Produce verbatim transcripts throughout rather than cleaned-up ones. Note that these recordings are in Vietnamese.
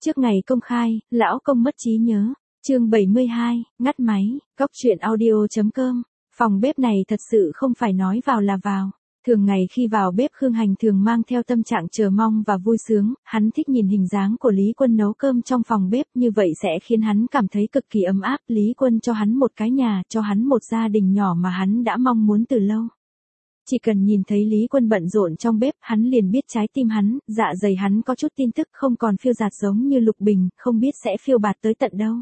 Trước ngày công khai, lão công mất trí nhớ. Chương bảy mươi hai, ngắt máy, cóc truyện audio chấm com. Phòng bếp này thật sự không phải nói vào là vào. Thường ngày khi vào bếp Khương Hành thường mang theo tâm trạng chờ mong và vui sướng, hắn thích nhìn hình dáng của Lý Quân nấu cơm trong phòng bếp, như vậy sẽ khiến hắn cảm thấy cực kỳ ấm áp. Lý Quân cho hắn một cái nhà, cho hắn một gia đình nhỏ mà hắn đã mong muốn từ lâu. Chỉ cần nhìn thấy Lý Quân bận rộn trong bếp, hắn liền biết trái tim hắn, dạ dày hắn có chút tin tức không còn phiêu dạt giống như Lục Bình, không biết sẽ phiêu bạt tới tận đâu.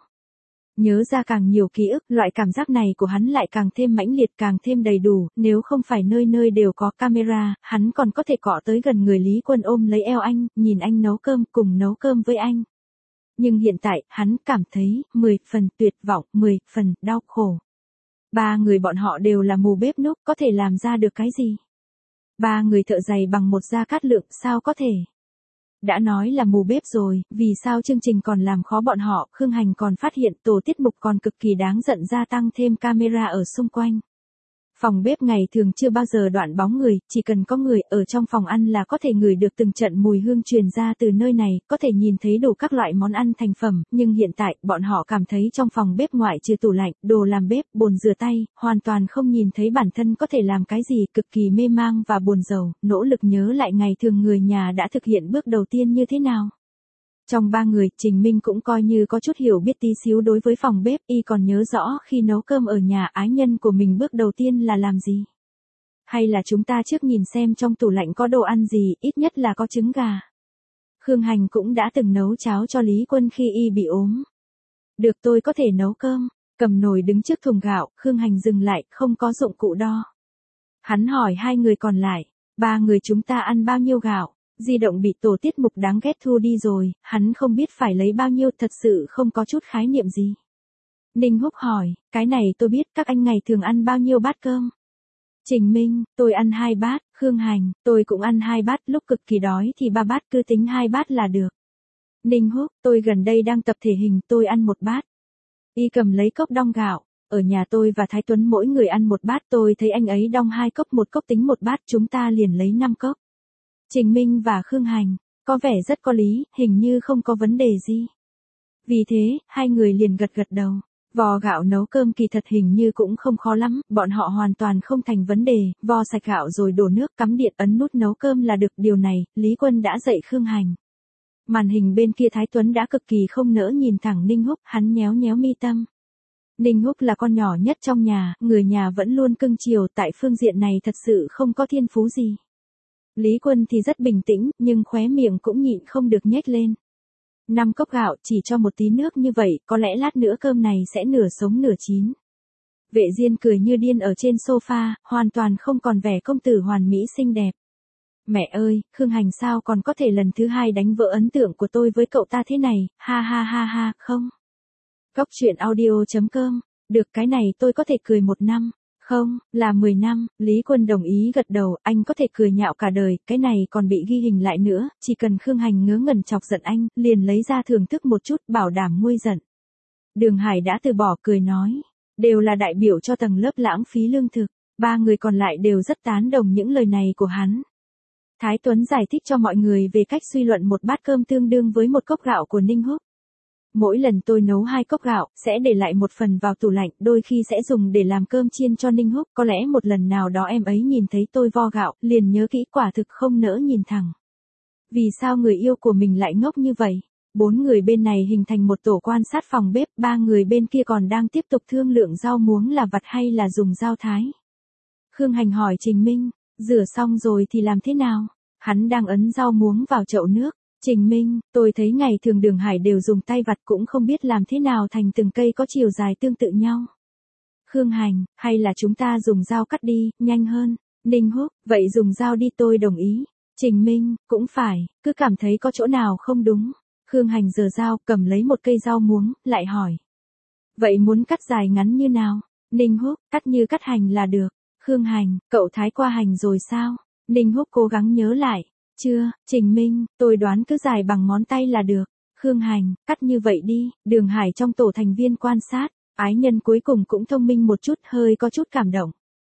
Nhớ ra càng nhiều ký ức, loại cảm giác này của hắn lại càng thêm mãnh liệt, càng thêm đầy đủ, nếu không phải nơi nơi đều có camera, hắn còn có thể cọ tới gần người Lý Quân ôm lấy eo anh, nhìn anh nấu cơm, cùng nấu cơm với anh. Nhưng hiện tại, hắn cảm thấy, mười phần tuyệt vọng, mười phần đau khổ. Ba người bọn họ đều là mù bếp núc, có thể làm ra được cái gì? Ba người thợ giày bằng một gia cát lượng, sao có thể? Đã nói là mù bếp rồi, vì sao chương trình còn làm khó bọn họ? Khương Hành còn phát hiện tổ tiết mục còn cực kỳ đáng giận, gia tăng thêm camera ở xung quanh. Phòng bếp ngày thường chưa bao giờ đoạn bóng người, chỉ cần có người ở trong phòng ăn là có thể ngửi được từng trận mùi hương truyền ra từ nơi này, có thể nhìn thấy đủ các loại món ăn thành phẩm, nhưng hiện tại, bọn họ cảm thấy trong phòng bếp ngoại trừ tủ lạnh, đồ làm bếp, bồn rửa tay, hoàn toàn không nhìn thấy bản thân có thể làm cái gì, cực kỳ mê mang và buồn rầu, nỗ lực nhớ lại ngày thường người nhà đã thực hiện bước đầu tiên như thế nào. Trong ba người, Trình Minh cũng coi như có chút hiểu biết tí xíu đối với phòng bếp, y còn nhớ rõ khi nấu cơm ở nhà ái nhân của mình bước đầu tiên là làm gì. Hay là chúng ta trước nhìn xem trong tủ lạnh có đồ ăn gì, ít nhất là có trứng gà. Khương Hành cũng đã từng nấu cháo cho Lý Quân khi y bị ốm. Được, tôi có thể nấu cơm. Cầm nồi đứng trước thùng gạo, Khương Hành dừng lại, không có dụng cụ đo. Hắn hỏi hai người còn lại, ba người chúng ta ăn bao nhiêu gạo? Di động bị tổ tiết mục đáng ghét thu đi rồi, hắn không biết phải lấy bao nhiêu, thật sự không có chút khái niệm gì. Ninh Húc hỏi, cái này tôi biết, các anh ngày thường ăn bao nhiêu bát cơm? Trình Minh, tôi ăn hai bát. Khương Hành, tôi cũng ăn hai bát, lúc cực kỳ đói thì ba bát, cứ tính hai bát là được. Ninh Húc, tôi gần đây đang tập thể hình, tôi ăn một bát. Y cầm lấy cốc đong gạo, ở nhà tôi và Thái Tuấn mỗi người ăn một bát, tôi thấy anh ấy đong hai cốc, một cốc tính một bát, chúng ta liền lấy năm cốc. Trình Minh và Khương Hành, có vẻ rất có lý, hình như không có vấn đề gì. Vì thế, hai người liền gật gật đầu. Vò gạo nấu cơm kỳ thật hình như cũng không khó lắm, bọn họ hoàn toàn không thành vấn đề, vo sạch gạo rồi đổ nước, cắm điện, ấn nút nấu cơm là được. Điều này, Lý Quân đã dạy Khương Hành. Màn hình bên kia Thái Tuấn đã cực kỳ không nỡ nhìn thẳng Ninh Húc, hắn nhéo nhéo mi tâm. Ninh Húc là con nhỏ nhất trong nhà, người nhà vẫn luôn cưng chiều, tại phương diện này thật sự không có thiên phú gì. Lý Quân thì rất bình tĩnh, nhưng khóe miệng cũng nhịn không được nhếch lên. Năm cốc gạo, chỉ cho một tí nước như vậy, có lẽ lát nữa cơm này sẽ nửa sống nửa chín. Vệ Diên cười như điên ở trên sofa, hoàn toàn không còn vẻ công tử hoàn mỹ xinh đẹp. Mẹ ơi, Khương Hành sao còn có thể lần thứ hai đánh vỡ ấn tượng của tôi với cậu ta thế này, ha ha ha ha, không. Cóc truyện audio chấm com, được, cái này tôi có thể cười một năm. Không, là mười năm, Lý Quân đồng ý gật đầu, anh có thể cười nhạo cả đời, cái này còn bị ghi hình lại nữa, chỉ cần Khương Hành ngớ ngẩn chọc giận anh, liền lấy ra thưởng thức một chút, bảo đảm nguôi giận. Đường Hải đã từ bỏ, cười nói, đều là đại biểu cho tầng lớp lãng phí lương thực, ba người còn lại đều rất tán đồng những lời này của hắn. Thái Tuấn giải thích cho mọi người về cách suy luận một bát cơm tương đương với một cốc gạo của Ninh Húc. Mỗi lần tôi nấu hai cốc gạo, sẽ để lại một phần vào tủ lạnh, đôi khi sẽ dùng để làm cơm chiên cho Ninh Húc, có lẽ một lần nào đó em ấy nhìn thấy tôi vo gạo, liền nhớ kỹ, quả thực không nỡ nhìn thẳng. Vì sao người yêu của mình lại ngốc như vậy? Bốn người bên này hình thành một tổ quan sát phòng bếp, ba người bên kia còn đang tiếp tục thương lượng rau muống là vặt hay là dùng dao thái. Khương Hành hỏi Trình Minh, rửa xong rồi thì làm thế nào? Hắn đang ấn rau muống vào chậu nước. Trình Minh, tôi thấy ngày thường Đường Hải đều dùng tay vặt, cũng không biết làm thế nào thành từng cây có chiều dài tương tự nhau. Khương Hành, hay là chúng ta dùng dao cắt đi, nhanh hơn. Ninh Húc, vậy dùng dao đi, tôi đồng ý. Trình Minh, cũng phải, cứ cảm thấy có chỗ nào không đúng. Khương Hành giơ dao, cầm lấy một cây rau muống, lại hỏi. Vậy muốn cắt dài ngắn như nào? Ninh Húc, cắt như cắt hành là được. Khương Hành, cậu thái qua hành rồi sao? Ninh Húc cố gắng nhớ lại. Chưa, Trình Minh, tôi đoán cứ dài bằng ngón tay là được. Khương Hành, cắt như vậy đi. Đường Hải trong tổ thành viên quan sát, ái nhân cuối cùng cũng thông minh một chút, hơi có chút cảm động.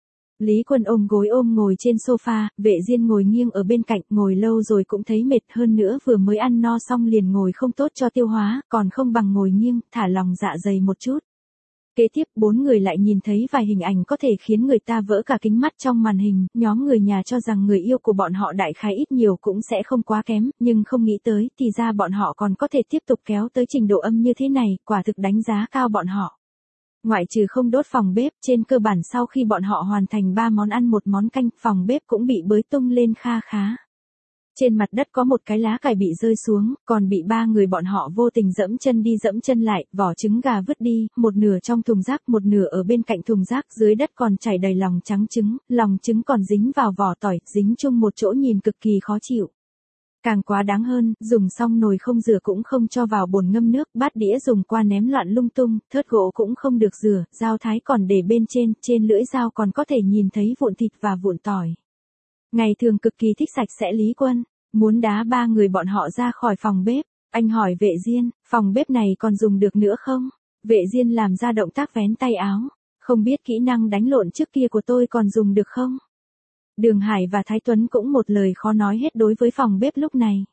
Lý Quân ôm gối ôm ngồi trên sofa, Vệ Diên ngồi nghiêng ở bên cạnh, ngồi lâu rồi cũng thấy mệt, hơn nữa vừa mới ăn no xong liền ngồi không tốt cho tiêu hóa, còn không bằng ngồi nghiêng, thả lòng dạ dày một chút. Kế tiếp, bốn người lại nhìn thấy vài hình ảnh có thể khiến người ta vỡ cả kính mắt trong màn hình, nhóm người nhà cho rằng người yêu của bọn họ đại khái ít nhiều cũng sẽ không quá kém, nhưng không nghĩ tới, thì ra bọn họ còn có thể tiếp tục kéo tới trình độ âm như thế này, quả thực đánh giá cao bọn họ. Ngoại trừ không đốt phòng bếp, trên cơ bản sau khi bọn họ hoàn thành ba món ăn một món canh, phòng bếp cũng bị bới tung lên kha khá. Trên mặt đất có một cái lá cải bị rơi xuống, còn bị ba người bọn họ vô tình dẫm chân đi dẫm chân lại, vỏ trứng gà vứt đi, một nửa trong thùng rác, một nửa ở bên cạnh thùng rác, dưới đất còn chảy đầy lòng trắng trứng, lòng trứng còn dính vào vỏ tỏi, dính chung một chỗ nhìn cực kỳ khó chịu. Càng quá đáng hơn, dùng xong nồi không rửa cũng không cho vào bồn ngâm nước, bát đĩa dùng qua ném loạn lung tung, thớt gỗ cũng không được rửa, dao thái còn để bên trên, trên lưỡi dao còn có thể nhìn thấy vụn thịt và vụn tỏi. Ngày thường cực kỳ thích sạch sẽ Lý Quân, muốn đá ba người bọn họ ra khỏi phòng bếp. Anh hỏi Vệ Diên, phòng bếp này còn dùng được nữa không? Vệ Diên làm ra động tác vén tay áo, không biết kỹ năng đánh lộn trước kia của tôi còn dùng được không? Đường Hải và Thái Tuấn cũng một lời khó nói hết đối với phòng bếp lúc này.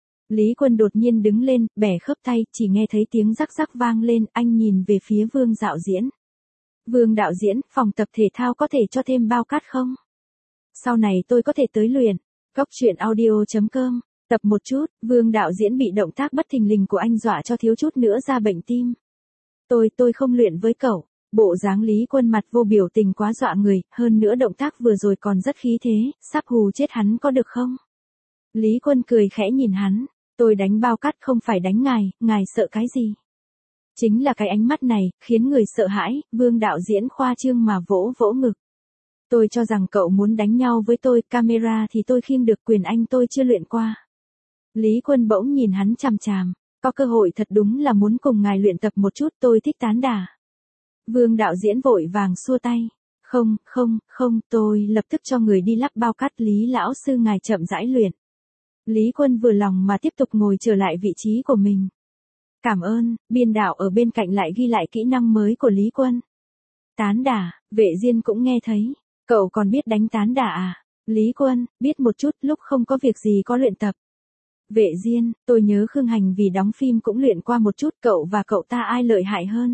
Lý Quân đột nhiên đứng lên, bẻ khớp tay, chỉ nghe thấy tiếng rắc rắc vang lên, anh nhìn về phía Vương đạo diễn. Vương đạo diễn, phòng tập thể thao có thể cho thêm bao cát không? Sau này tôi có thể tới luyện. Cóc truyện audio chấm com, tập một chút, Vương đạo diễn bị động tác bất thình lình của anh dọa cho thiếu chút nữa ra bệnh tim. Tôi, tôi không luyện với cậu. Bộ dáng Lý Quân mặt vô biểu tình quá dọa người, hơn nữa động tác vừa rồi còn rất khí thế, sắp hù chết hắn có được không? Lý Quân cười khẽ nhìn hắn, tôi đánh bao cát không phải đánh ngài, ngài sợ cái gì? Chính là cái ánh mắt này, khiến người sợ hãi, Vương đạo diễn khoa trương mà vỗ vỗ ngực. Tôi cho rằng cậu muốn đánh nhau với tôi, camera thì tôi khiêng được, quyền anh tôi chưa luyện qua. Lý Quân bỗng nhìn hắn chằm chằm, có cơ hội thật đúng là muốn cùng ngài luyện tập một chút, tôi thích tán đả. Vương đạo diễn vội vàng xua tay, không, không, không, tôi lập tức cho người đi lắp bao cát, Lý lão sư ngài chậm rãi luyện. Lý Quân vừa lòng mà tiếp tục ngồi trở lại vị trí của mình. Cảm ơn, biên đạo ở bên cạnh lại ghi lại kỹ năng mới của Lý Quân. Tán đả, Vệ Diên cũng nghe thấy. Cậu còn biết đánh tán đả à? Lý Quân, biết một chút, lúc không có việc gì có luyện tập. Vệ Diên, tôi nhớ Khương Hành vì đóng phim cũng luyện qua một chút, cậu và cậu ta ai lợi hại hơn?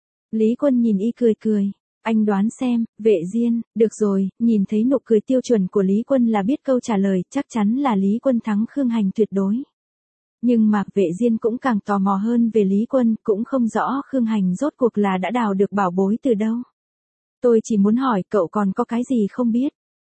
Lý Quân nhìn y cười cười. Anh đoán xem, Vệ Diên, được rồi, nhìn thấy nụ cười tiêu chuẩn của Lý Quân là biết câu trả lời, chắc chắn là Lý Quân thắng Khương Hành tuyệt đối. Nhưng mà Vệ Diên cũng càng tò mò hơn về Lý Quân, cũng không rõ Khương Hành rốt cuộc là đã đào được bảo bối từ đâu. Tôi chỉ muốn hỏi cậu còn có cái gì không biết.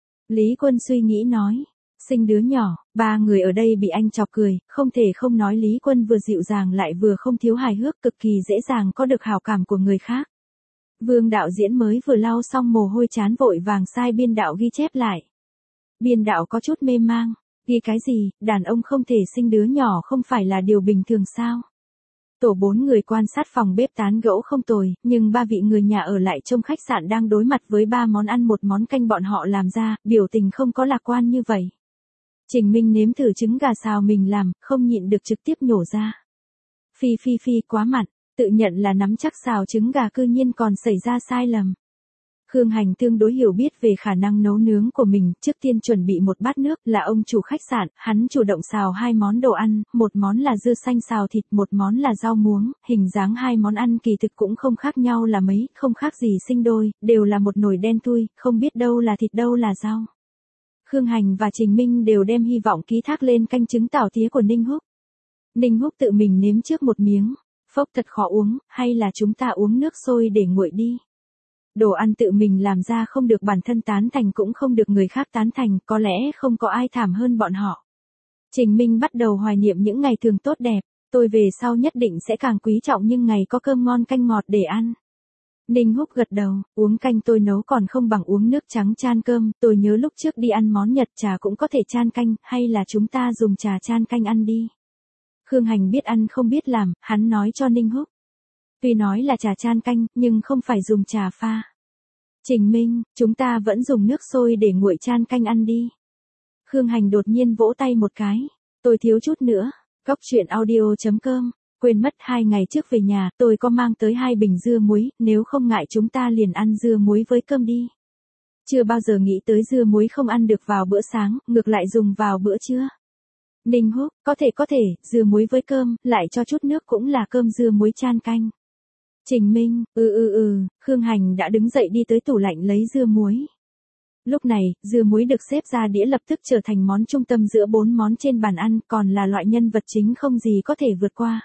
Lý Quân suy nghĩ nói. Sinh đứa nhỏ, ba người ở đây bị anh chọc cười, không thể không nói Lý Quân vừa dịu dàng lại vừa không thiếu hài hước, cực kỳ dễ dàng có được hảo cảm của người khác. Vương đạo diễn mới vừa lau xong mồ hôi chán vội vàng sai biên đạo ghi chép lại. Biên đạo có chút mê mang, ghi cái gì, đàn ông không thể sinh đứa nhỏ không phải là điều bình thường sao? Tổ bốn người quan sát phòng bếp tán gẫu không tồi, nhưng ba vị người nhà ở lại trong khách sạn đang đối mặt với ba món ăn một món canh bọn họ làm ra, biểu tình không có lạc quan như vậy. Trình Minh nếm thử trứng gà xào mình làm, không nhịn được trực tiếp nhổ ra. Phi phi phi quá mặn, tự nhận là nắm chắc xào trứng gà cư nhiên còn xảy ra sai lầm. Khương Hành tương đối hiểu biết về khả năng nấu nướng của mình, trước tiên chuẩn bị một bát nước, là ông chủ khách sạn, hắn chủ động xào hai món đồ ăn, một món là dưa xanh xào thịt, một món là rau muống, hình dáng hai món ăn kỳ thực cũng không khác nhau là mấy, không khác gì sinh đôi, đều là một nồi đen thui, không biết đâu là thịt đâu là rau. Khương Hành và Trình Minh đều đem hy vọng ký thác lên canh trứng tảo tía của Ninh Húc. Ninh Húc tự mình nếm trước một miếng, phốc thật khó uống, hay là chúng ta uống nước sôi để nguội đi. Đồ ăn tự mình làm ra không được bản thân tán thành cũng không được người khác tán thành, có lẽ không có ai thảm hơn bọn họ. Trình Minh bắt đầu hoài niệm những ngày thường tốt đẹp, tôi về sau nhất định sẽ càng quý trọng nhưng ngày có cơm ngon canh ngọt để ăn. Ninh Húc gật đầu, uống canh tôi nấu còn không bằng uống nước trắng chan cơm, tôi nhớ lúc trước đi ăn món Nhật trà cũng có thể chan canh, hay là chúng ta dùng trà chan canh ăn đi. Khương Hành biết ăn không biết làm, hắn nói cho Ninh Húc. Tuy nói là trà chan canh, nhưng không phải dùng trà pha. Trình Minh, chúng ta vẫn dùng nước sôi để nguội chan canh ăn đi. Khương Hành đột nhiên vỗ tay một cái. Tôi thiếu chút nữa. Cóc truyện audio chấm com. Quên mất hai ngày trước về nhà, tôi có mang tới hai bình dưa muối, nếu không ngại chúng ta liền ăn dưa muối với cơm đi. chưa bao giờ nghĩ tới dưa muối không ăn được vào bữa sáng, ngược lại dùng vào bữa trưa. Ninh Húc, có thể có thể, dưa muối với cơm, lại cho chút nước cũng là cơm dưa muối chan canh. Trình Minh, ừ ừ ừ, Khương Hành đã đứng dậy đi tới tủ lạnh lấy dưa muối. Lúc này, dưa muối được xếp ra đĩa lập tức trở thành món trung tâm giữa bốn món trên bàn ăn, còn là loại nhân vật chính không gì có thể vượt qua.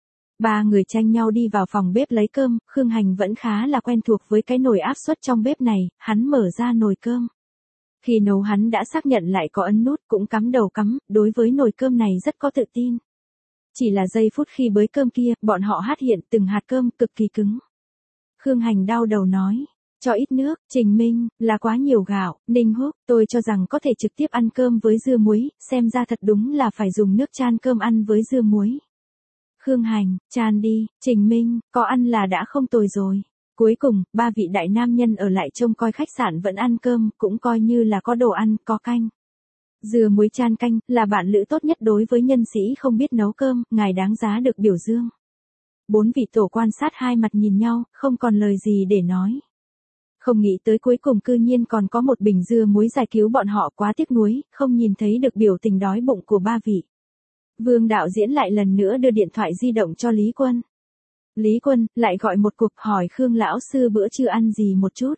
Ba người tranh nhau đi vào phòng bếp lấy cơm, Khương Hành vẫn khá là quen thuộc với cái nồi áp suất trong bếp này, hắn mở ra nồi cơm. Khi nấu hắn đã xác nhận lại có ấn nút cũng cắm đầu cắm, đối với nồi cơm này rất có tự tin. Chỉ là giây phút khi bới cơm kia, bọn họ phát hiện từng hạt cơm cực kỳ cứng. Khương Hành đau đầu nói, cho ít nước, Trình Minh, là quá nhiều gạo, Ninh Húc, tôi cho rằng có thể trực tiếp ăn cơm với dưa muối, xem ra thật đúng là phải dùng nước chan cơm ăn với dưa muối. Khương Hành, chan đi, Trình Minh, có ăn là đã không tồi rồi. Cuối cùng, ba vị đại nam nhân ở lại trông coi khách sạn vẫn ăn cơm, cũng coi như là có đồ ăn, có canh. Dưa muối chan canh, là bạn lữ tốt nhất đối với nhân sĩ không biết nấu cơm, ngài đáng giá được biểu dương. Bốn vị tổ quan sát hai mặt nhìn nhau, không còn lời gì để nói. Không nghĩ tới cuối cùng cư nhiên còn có một bình dưa muối giải cứu bọn họ, quá tiếc nuối, không nhìn thấy được biểu tình đói bụng của ba vị. Vương đạo diễn lại lần nữa đưa điện thoại di động cho Lý Quân. Lý Quân, lại gọi một cuộc hỏi Khương lão sư bữa trưa ăn gì một chút.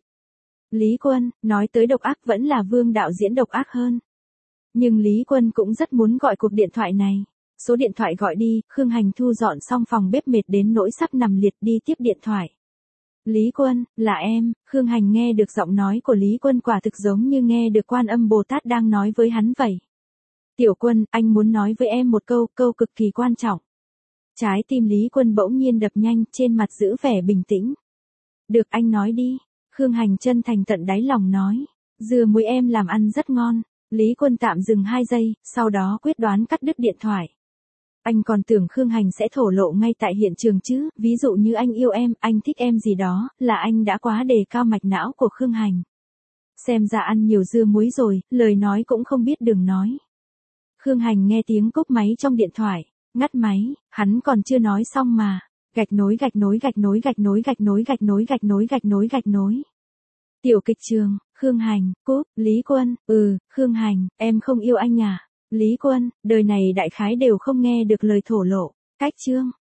Lý Quân, nói tới độc ác vẫn là Vương đạo diễn độc ác hơn. Nhưng Lý Quân cũng rất muốn gọi cuộc điện thoại này. Số điện thoại gọi đi, Khương Hành thu dọn xong phòng bếp mệt đến nỗi sắp nằm liệt đi tiếp điện thoại. Lý Quân, là em, Khương Hành nghe được giọng nói của Lý Quân quả thực giống như nghe được Quan Âm Bồ Tát đang nói với hắn vậy. Tiểu Quân, anh muốn nói với em một câu, câu cực kỳ quan trọng. Trái tim Lý Quân bỗng nhiên đập nhanh, trên mặt giữ vẻ bình tĩnh. Được, anh nói đi. Khương Hành chân thành tận đáy lòng nói. Dưa muối em làm ăn rất ngon. Lý Quân tạm dừng hai giây, sau đó quyết đoán cắt đứt điện thoại. Anh còn tưởng Khương Hành sẽ thổ lộ ngay tại hiện trường chứ, ví dụ như anh yêu em, anh thích em gì đó, là anh đã quá đề cao mạch não của Khương Hành. Xem ra ăn nhiều dưa muối rồi, lời nói cũng không biết đường nói. Khương Hành nghe tiếng cúp máy trong điện thoại, ngắt máy, hắn còn chưa nói xong mà. Gạch nối gạch nối gạch nối gạch nối gạch nối gạch nối gạch nối gạch nối gạch nối. Tiểu kịch trường, Khương Hành, cúp, Lý Quân, ừ, Khương Hành, em không yêu anh à? Lý Quân, đời này đại khái đều không nghe được lời thổ lộ. Cách chương.